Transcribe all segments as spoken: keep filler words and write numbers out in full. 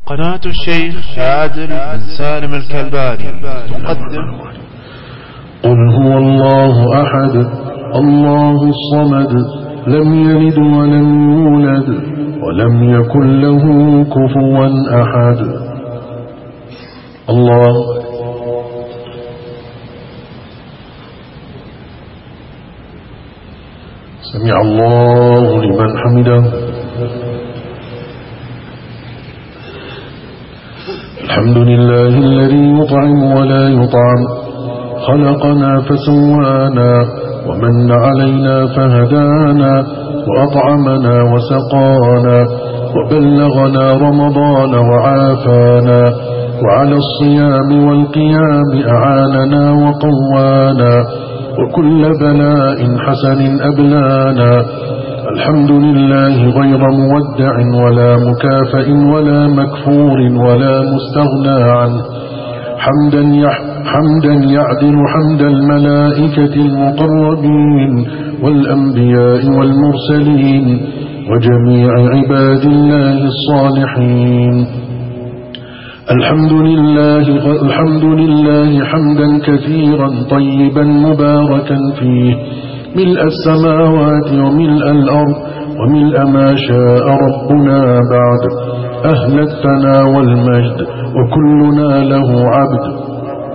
قناة الشيخ عادل بن سالم الكلباني تقدم قل هو الله أحد الله الصمد لم يلد ولم يولد ولم يكن له كفوا أحد. الله سمع الله لمن حمده. الحمد لله الذي يطعم ولا يطعم، خلقنا فسوانا ومن علينا فهدانا وأطعمنا وسقانا وبلغنا رمضان وعافانا، وعلى الصيام والقيام أعاننا وقوانا، وكل بلاء حسن أبلانا. الحمد لله غير مودع ولا مكافئ ولا مكفور ولا مستغنى عنه، حمدا يح حمدا يعدل حمد الملائكة المقربين والأنبياء والمرسلين وجميع عباد الله الصالحين. الحمد لله الحمد لله حمدا كثيرا طيبا مباركا فيه، ملء السماوات وملء الأرض وملء ما شاء ربنا بعد، أهل الثناء والمجد وكلنا له عبد.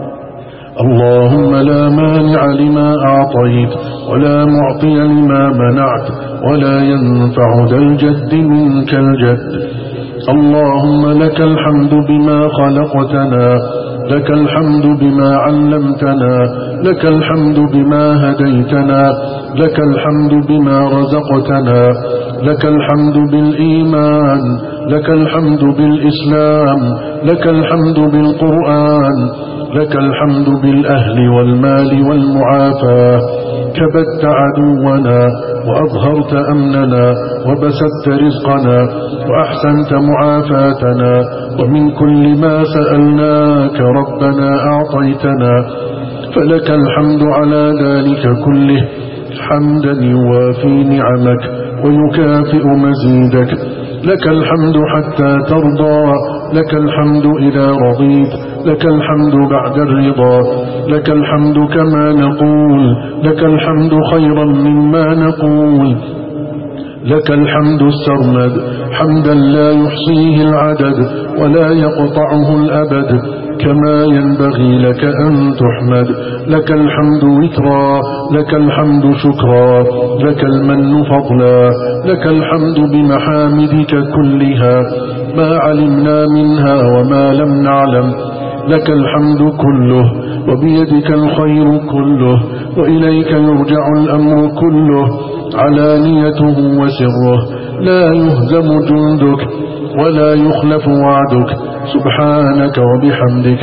اللهم لا مانع لما أعطيت ولا معطي لما منعت ولا ينفع ذا الجد منك الجد. اللهم لك الحمد بما خلقتنا، لك الحمد بما علمتنا، لك الحمد بما هديتنا، لك الحمد بما رزقتنا، لك الحمد بالإيمان، لك الحمد بالإسلام، لك الحمد بالقرآن، لك الحمد بالأهل والمال والمعافاة. كبت عدونا وأظهرت أمننا وبسطت رزقنا وأحسنت معافاتنا، ومن كل ما سألناك ربنا أعطيتنا، فلك الحمد على ذلك كله حمدا يوافي نعمك ويكافئ مزيدك. لك الحمد حتى ترضى، لك الحمد إذا رضيت، لك الحمد بعد الرضا، لك الحمد كما نقول، لك الحمد خيرا مما نقول. لك الحمد السرمد حمدا لا يحصيه العدد ولا يقطعه الأبد، كما ينبغي لك أن تحمد. لك الحمد وترا، لك الحمد شكرا، لك المن فضلا، لك الحمد بمحامدك كلها ما علمنا منها وما لم نعلم. لك الحمد كله وبيدك الخير كله وإليك يرجع الأمر كله، علانيته وسره، لا يهزم جندك ولا يخلف وعدك. سبحانك وبحمدك،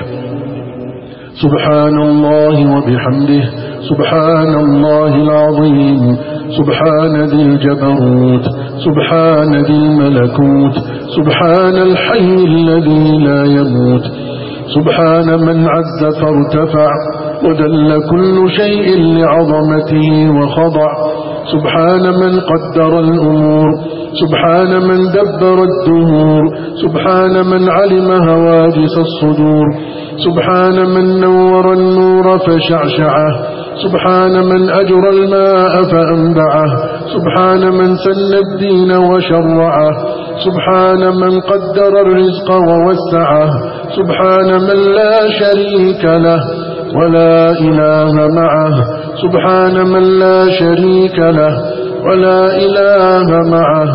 سبحان الله وبحمده، سبحان الله العظيم، سبحان ذي الجبروت، سبحان ذي الملكوت، سبحان الحي الذي لا يموت، سبحان من عز فارتفع وذل كل شيء لعظمته وخضع، سبحان من قدر الأمور، سبحان من دبر الدهور، سبحان من علم هواجس الصدور، سبحان من نور النور فشعشعه، سبحان من أجرى الماء فأنبعه، سبحان من سن الدين وشرعه، سبحان من قدر الرزق ووسعه، سبحان من لا شريك له ولا إله معه، سبحان من لا شريك له ولا إله معه.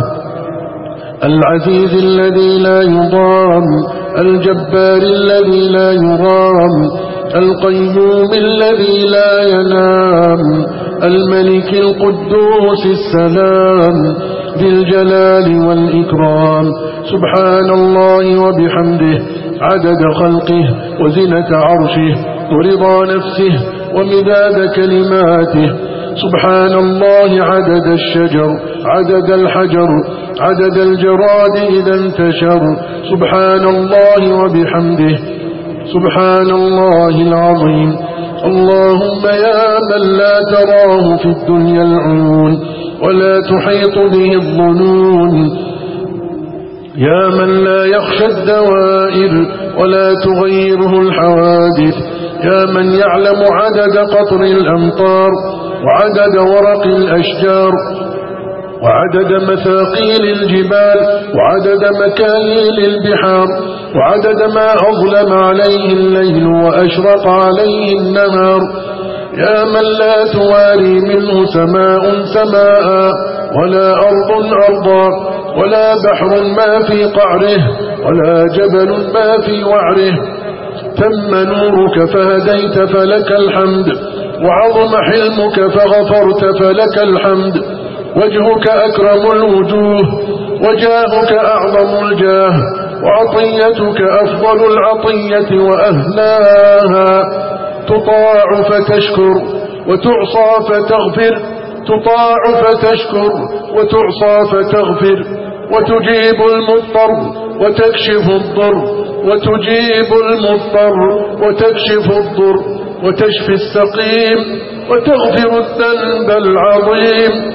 العزيز الذي لا يضام، الجبار الذي لا يرام، القيوم الذي لا ينام، الملك القدوس السلام، ذي الجلال والإكرام. سبحان الله وبحمده عدد خلقه وزنة عرشه ورضا نفسه ومداد كلماته. سبحان الله عدد الشجر، عدد الحجر، عدد الجراد إذا انتشر. سبحان الله وبحمده، سبحان الله العظيم. اللهم يا من لا تراه في الدنيا العيون ولا تحيط به الظنون، يا من لا يخشى الدوائر ولا تغيره الحوادث، يا من يعلم عدد قطر الأمطار وعدد ورق الأشجار وعدد مثاقيل الجبال وعدد مكاييل البحار وعدد ما أظلم عليه الليل وأشرق عليه النهار، يا من لا تواري منه سماء سماء ولا أرض أرضا ولا بحر ما في قعره ولا جبل ما في وعره، تم نورك فهديت فلك الحمد، وعظم حلمك فغفرت فلك الحمد، وجهك أكرم الوجوه وجاهك أعظم الجاه وعطيتك أفضل العطية وأهلاها، تطاع فتشكر وتعصى فتغفر، تطاع فتشكر وتعصى فتغفر، وتجيب المضطر وتكشف الضر، وتجيب المضطر وتكشف الضر، وتشفي السقيم وتغفر الذنب العظيم،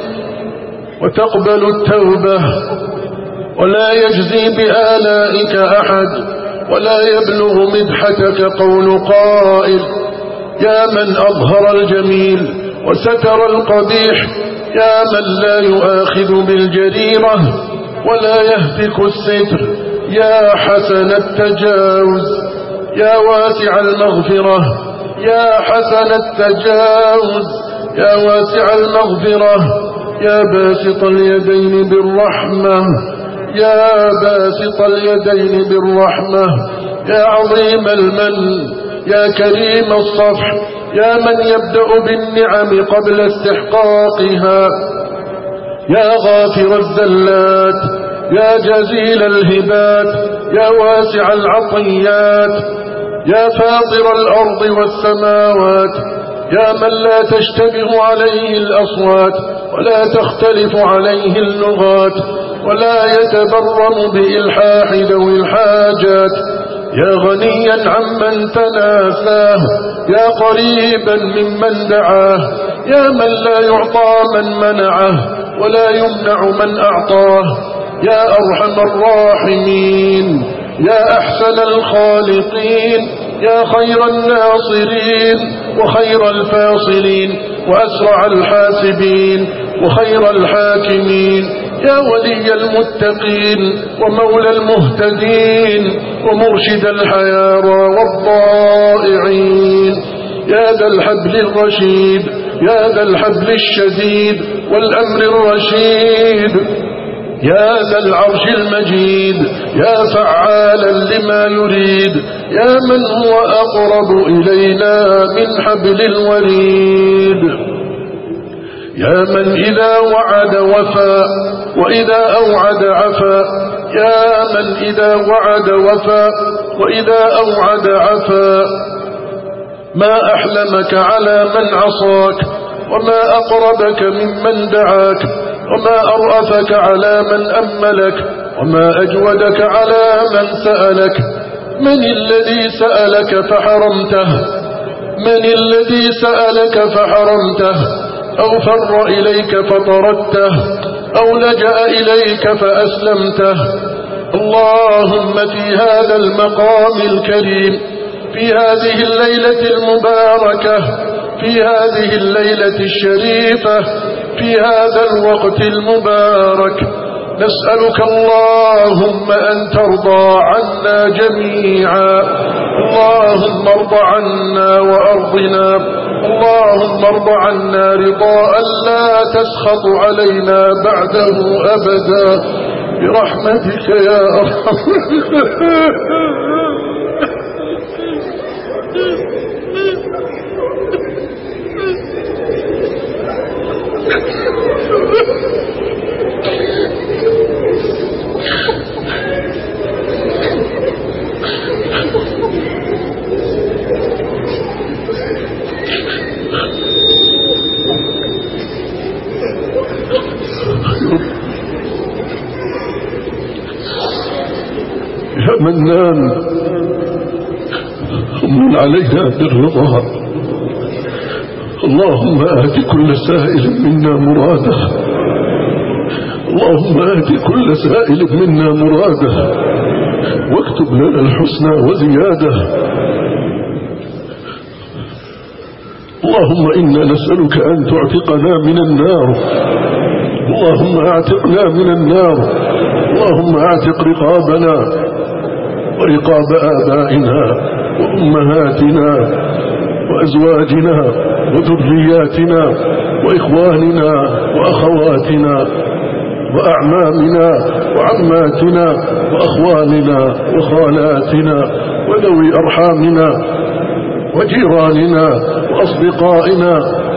وتقبل التوبة ولا يجزي بآلائك أحد، ولا يبلغ مدحتك قول قائل، يا من أظهر الجميل وستر القبيح، يا من لا يؤاخذ بالجريرة ولا يهتك الستر، يا حسن التجاوز، يا واسع المغفرة، يا حسن التجاوز، يا واسع المغفرة، يا باسط اليدين بالرحمة، يا باسط اليدين بالرحمة، يا عظيم المن، يا كريم الصفح، يا من يبدأ بالنعم قبل استحقاقها، يا غافر الزلات، يا جزيل الهبات، يا واسع العطيات، يا فاطر الأرض والسماوات، يا من لا تشتبه عليه الأصوات ولا تختلف عليه اللغات ولا يتبرم بإلحاح ذوي الحاجات، يا غنيا عمن تناساه، يا قريبا ممن دعاه، يا من لا يعطى من منعه ولا يمنع من أعطاه، يا أرحم الراحمين، يا أحسن الخالقين، يا خير الناصرين وخير الفاصلين وأسرع الحاسبين وخير الحاكمين، يا ولي المتقين ومولى المهتدين ومرشد الحيارى والضائعين، يا ذا الحبل الرشيد، يا ذا الحبل الشديد والأمر الرشيد، يا ذا العرش المجيد، يا فعالا لما يريد، يا من هو أقرب إلينا من حبل الوريد، يا من إذا وعد وفى وإذا أوعد عفا، يا من إذا وعد وفى وإذا أوعد عفا، ما أحلمك على من عصاك وما أقربك ممن دعاك، وما أرأفك على من أملك وما أجودك على من سألك، من الذي سألك فحرمته، من الذي سألك فحرمته، أو فر إليك فطردته، أو لجأ إليك فأسلمته. اللهم في هذا المقام الكريم، في هذه الليلة المباركة، في هذه الليلة الشريفة، في هذا الوقت المبارك، نسألك اللهم أن ترضى عنا جميعا، اللهم ارض عنا وأرضنا، اللهم ارض عنا رضاء لا تسخط علينا بعده أبدا برحمتك يا أرحم يا منان من علينا بالرضا، اللهم آت كل سائل منا مراده، اللهم آت كل سائل منا مراده واكتب لنا الحسنى وزيادة. اللهم إنا نسألك أن تعتقنا من النار. اللهم اعتقنا من النار. اللهم اعتق رقابنا ورقاب آبائنا وأمهاتنا وأزواجنا وذرياتنا وإخواننا وأخواتنا وأعمامنا وعماتنا وأخواننا وخالاتنا وذوي أرحامنا وجيراننا وأصدقائنا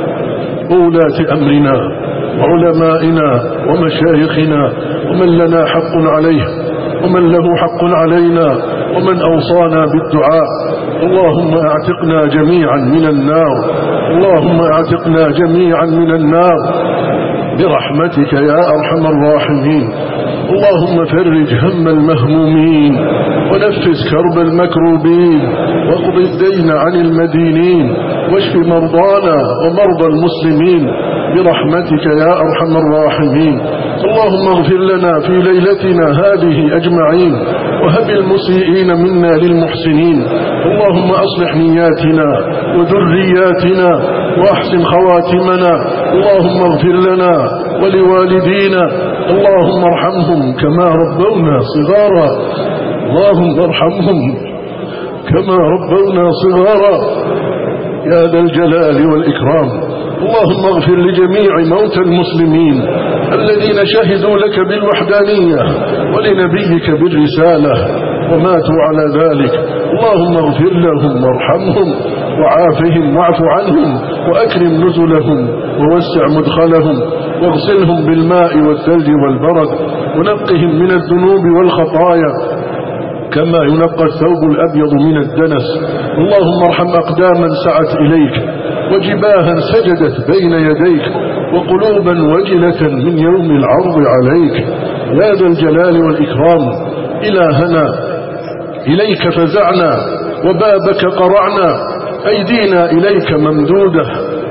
وولاة أمرنا وعلمائنا ومشايخنا ومن لنا حق عليه ومن له حق علينا ومن أوصانا بالدعاء. اللهم اعتقنا جميعا من النار. اللهم اعتقنا جميعا من النار برحمتك يا أرحم الراحمين. اللهم فرج هم المهمومين ونفس كرب المكروبين واقض الدين عن المدينين واشف مرضانا ومرضى المسلمين برحمتك يا أرحم الراحمين. اللهم اغفر لنا في ليلتنا هذه أجمعين وهب المسيئين منا للمحسنين. اللهم أصلح نياتنا وذرياتنا وأحسن خواتمنا. اللهم اغفر لنا ولوالدينا. اللهم ارحمهم كما ربونا صغارا. اللهم ارحمهم كما ربونا صغارا يا ذا الجلال والإكرام. اللهم اغفر لجميع موتى المسلمين الذين شهدوا لك بالوحدانية ولنبيك بالرسالة وماتوا على ذلك. اللهم اغفر لهم وارحمهم وعافهم واعف عنهم وأكرم نزلهم ووسع مدخلهم واغسلهم بالماء والثلج والبرد ونقهم من الذنوب والخطايا كما ينقى الثوب الأبيض من الدنس. اللهم ارحم أقداما سعت إليك وجباها سجدت بين يديك وقلوبا وجلة من يوم العرض عليك يا ذا الجلال والإكرام. إلهنا إليك فزعنا وبابك قرعنا أيدينا إليك ممدودة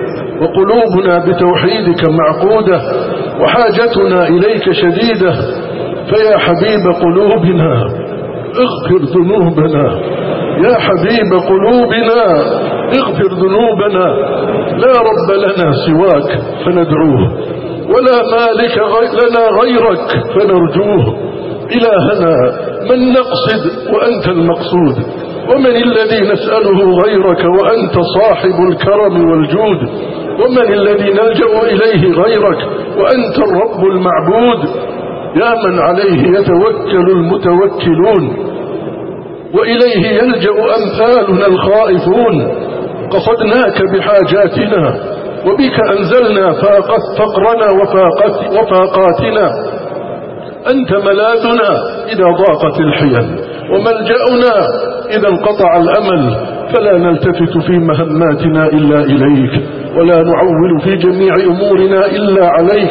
وقلوبنا بتوحيدك معقودة وحاجتنا إليك شديدة. فيا حبيب قلوبنا اغفر ذنوبنا. يا حبيب قلوبنا اغفر ذنوبنا. لا رب لنا سواك فندعوه ولا مالك لنا غيرك فنرجوه. إلهنا من نقصد وأنت المقصود ومن الذي نسأله غيرك وأنت صاحب الكرم والجود ومن الذي نلجأ إليه غيرك وأنت الرب المعبود يا من عليه يتوكل المتوكلون وإليه يلجأ أمثالنا الخائفون. قصدناك بحاجاتنا وبك أنزلنا فاقت فقرنا وفاقت وفاقاتنا. أنت ملاذنا إذا ضاقت الحيل وملجأنا إذا انقطع الأمل. فلا نلتفت في مهماتنا إلا إليك ولا نعول في جميع أمورنا إلا عليك.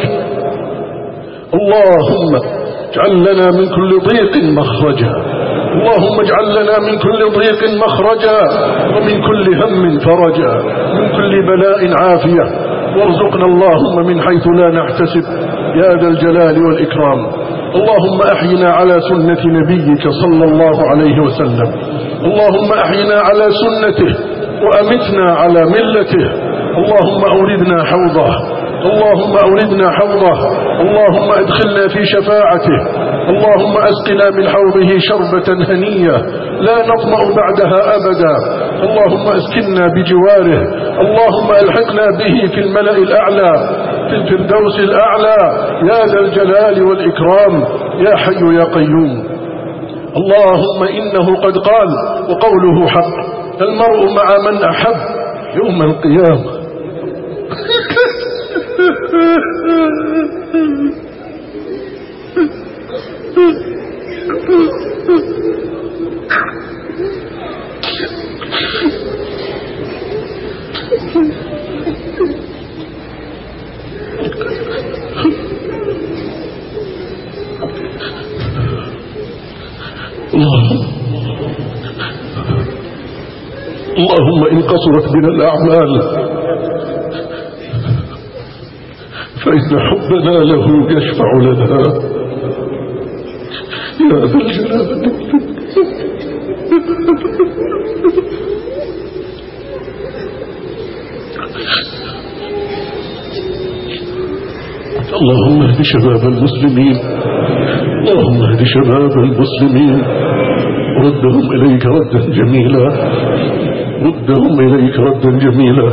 اللهم اجعل لنا من كل ضيق مخرجا. اللهم اجعل لنا من كل ضيق مخرجا ومن كل هم فرجا من كل بلاء عافية وارزقنا اللهم من حيث لا نحتسب يا ذا الجلال والإكرام. اللهم أحينا على سنة نبيك صلى الله عليه وسلم. اللهم أحينا على سنته وأمتنا على ملته. اللهم أوردنا حوضه. اللهم أوردنا حوضه. اللهم أدخلنا في شفاعته. اللهم أسقنا من حوضه شربة هنية لا نطمع بعدها أبدا. اللهم أسكننا بجواره. اللهم ألحقنا به في الملأ الأعلى في الفردوس الأعلى يا ذا الجلال والإكرام يا حي يا قيوم. اللهم إنه قد قال وقوله حق المرء مع من أحب يوم القيامة. اللهم إن قصرت بنا الأعمال فإن حبنا له يشفع لنا يا ذا الجلال. اللهم اهد شباب المسلمين، اللهم اهد شباب المسلمين، ردهم إليك ردا جميلا، ردهم إليك ردا جميلا.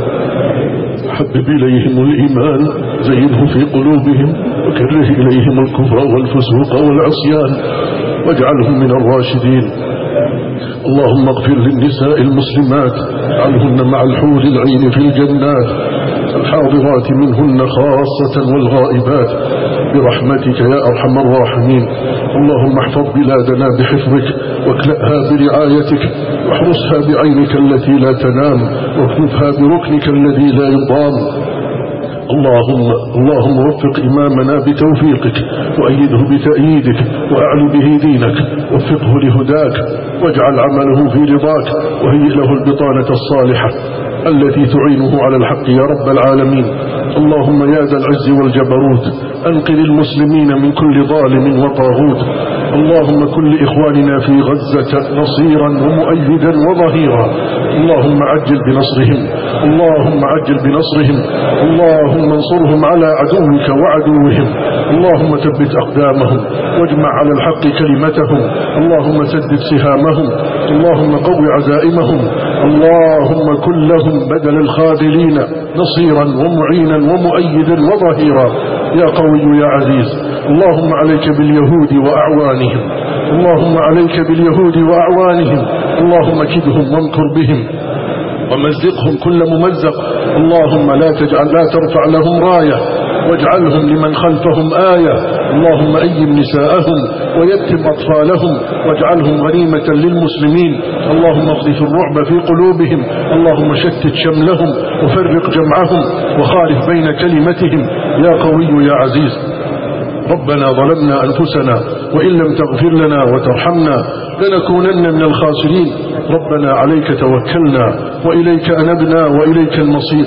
حبب إليهم الإيمان، زينه في قلوبهم، وكره إليهم الكفر والفسوق والعصيان، واجعلهم من الراشدين. اللهم اغفر للنساء المسلمات، اجعلهن مع الحور العين في الجنات، الحاضرات منهن خاصة والغائبات، برحمتك يا أرحم الراحمين. اللهم احفظ بلادنا بحفظك، واكلأها برعايتك، واحرسها بعينك التي لا تنام، واكنفها بركنك الذي لا يضام. اللهم اللهم وفق إمامنا بتوفيقك، وأيده بتأييدك، وأعل به دينك، وفقه لهداك، واجعل عمله في رضاك، وهيئ له البطانة الصالحة التي تعينه على الحق يا رب العالمين. اللهم يا ذا العز والجبروت، أنقذ المسلمين من كل ظالم وطاغوت. اللهم كن لإخواننا في غزة نصيرا ومؤيدا وظهيرا. اللهم عجل بنصرهم، اللهم عجل بنصرهم، اللهم انصرهم على عدوك وعدوهم. اللهم ثبت أقدامهم، واجمع على الحق كلمتهم. اللهم سدد سهامهم، اللهم قو عزائمهم. اللهم كن لهم بدل الخاذلين نصيرا ومعينا ومؤيدا وظهيرا يا قوي يا عزيز. اللهم عليك باليهود وأعوانهم، اللهم عليك باليهود وأعوانهم. اللهم كدهم وامكر بهم ومزقهم كل ممزق. اللهم لا تجعل لا ترفع لهم راية، واجعلهم لمن خلفهم آية. اللهم أيم نساءهم ويتم أطفالهم، واجعلهم غنيمة للمسلمين. اللهم اقذف الرعب في قلوبهم، اللهم شتت شملهم وفرق جمعهم، وخالف بين كلمتهم يا قوي يا عزيز. ربنا ظلمنا أنفسنا، وإن لم تغفر لنا وترحمنا لنكونن من الخاسرين. ربنا عليك توكلنا، وإليك أنبنا، وإليك المصير.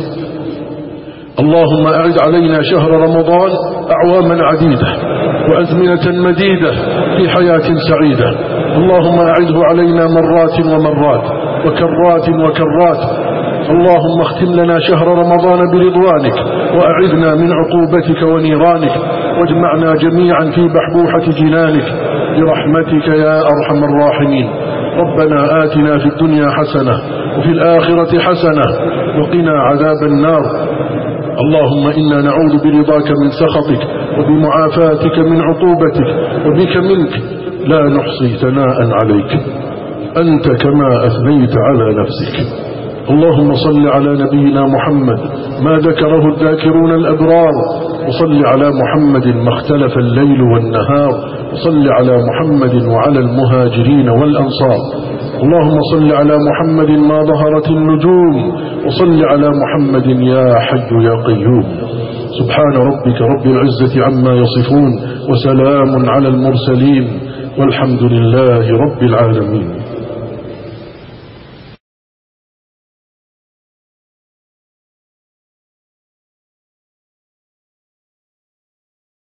اللهم أعد علينا شهر رمضان أعواما عديدة وأزمنة مديدة في حياة سعيدة. اللهم أعده علينا مرات ومرات وكرات وكرات. اللهم اختم لنا شهر رمضان برضوانك، وأعذنا من عقوبتك ونيرانك، واجمعنا جميعا في بحبوحة جنانك برحمتك يا أرحم الراحمين. ربنا آتنا في الدنيا حسنة، وفي الآخرة حسنة، وقنا عذاب النار. اللهم إنا نعوذ برضاك من سخطك، وبمعافاتك من عقوبتك، وبك منك لا نحصي ثناء عليك، أنت كما أثنيت على نفسك. اللهم صل على نبينا محمد ما ذكره الذاكرون الأبرار، وصل على محمد ما اختلف الليل والنهار، وصل على محمد وعلى المهاجرين والأنصار. اللهم صل على محمد ما ظهرت النجوم، وصل على محمد يا حي يا قيوم. سبحان ربك رب العزة عما يصفون، وسلام على المرسلين، والحمد لله رب العالمين.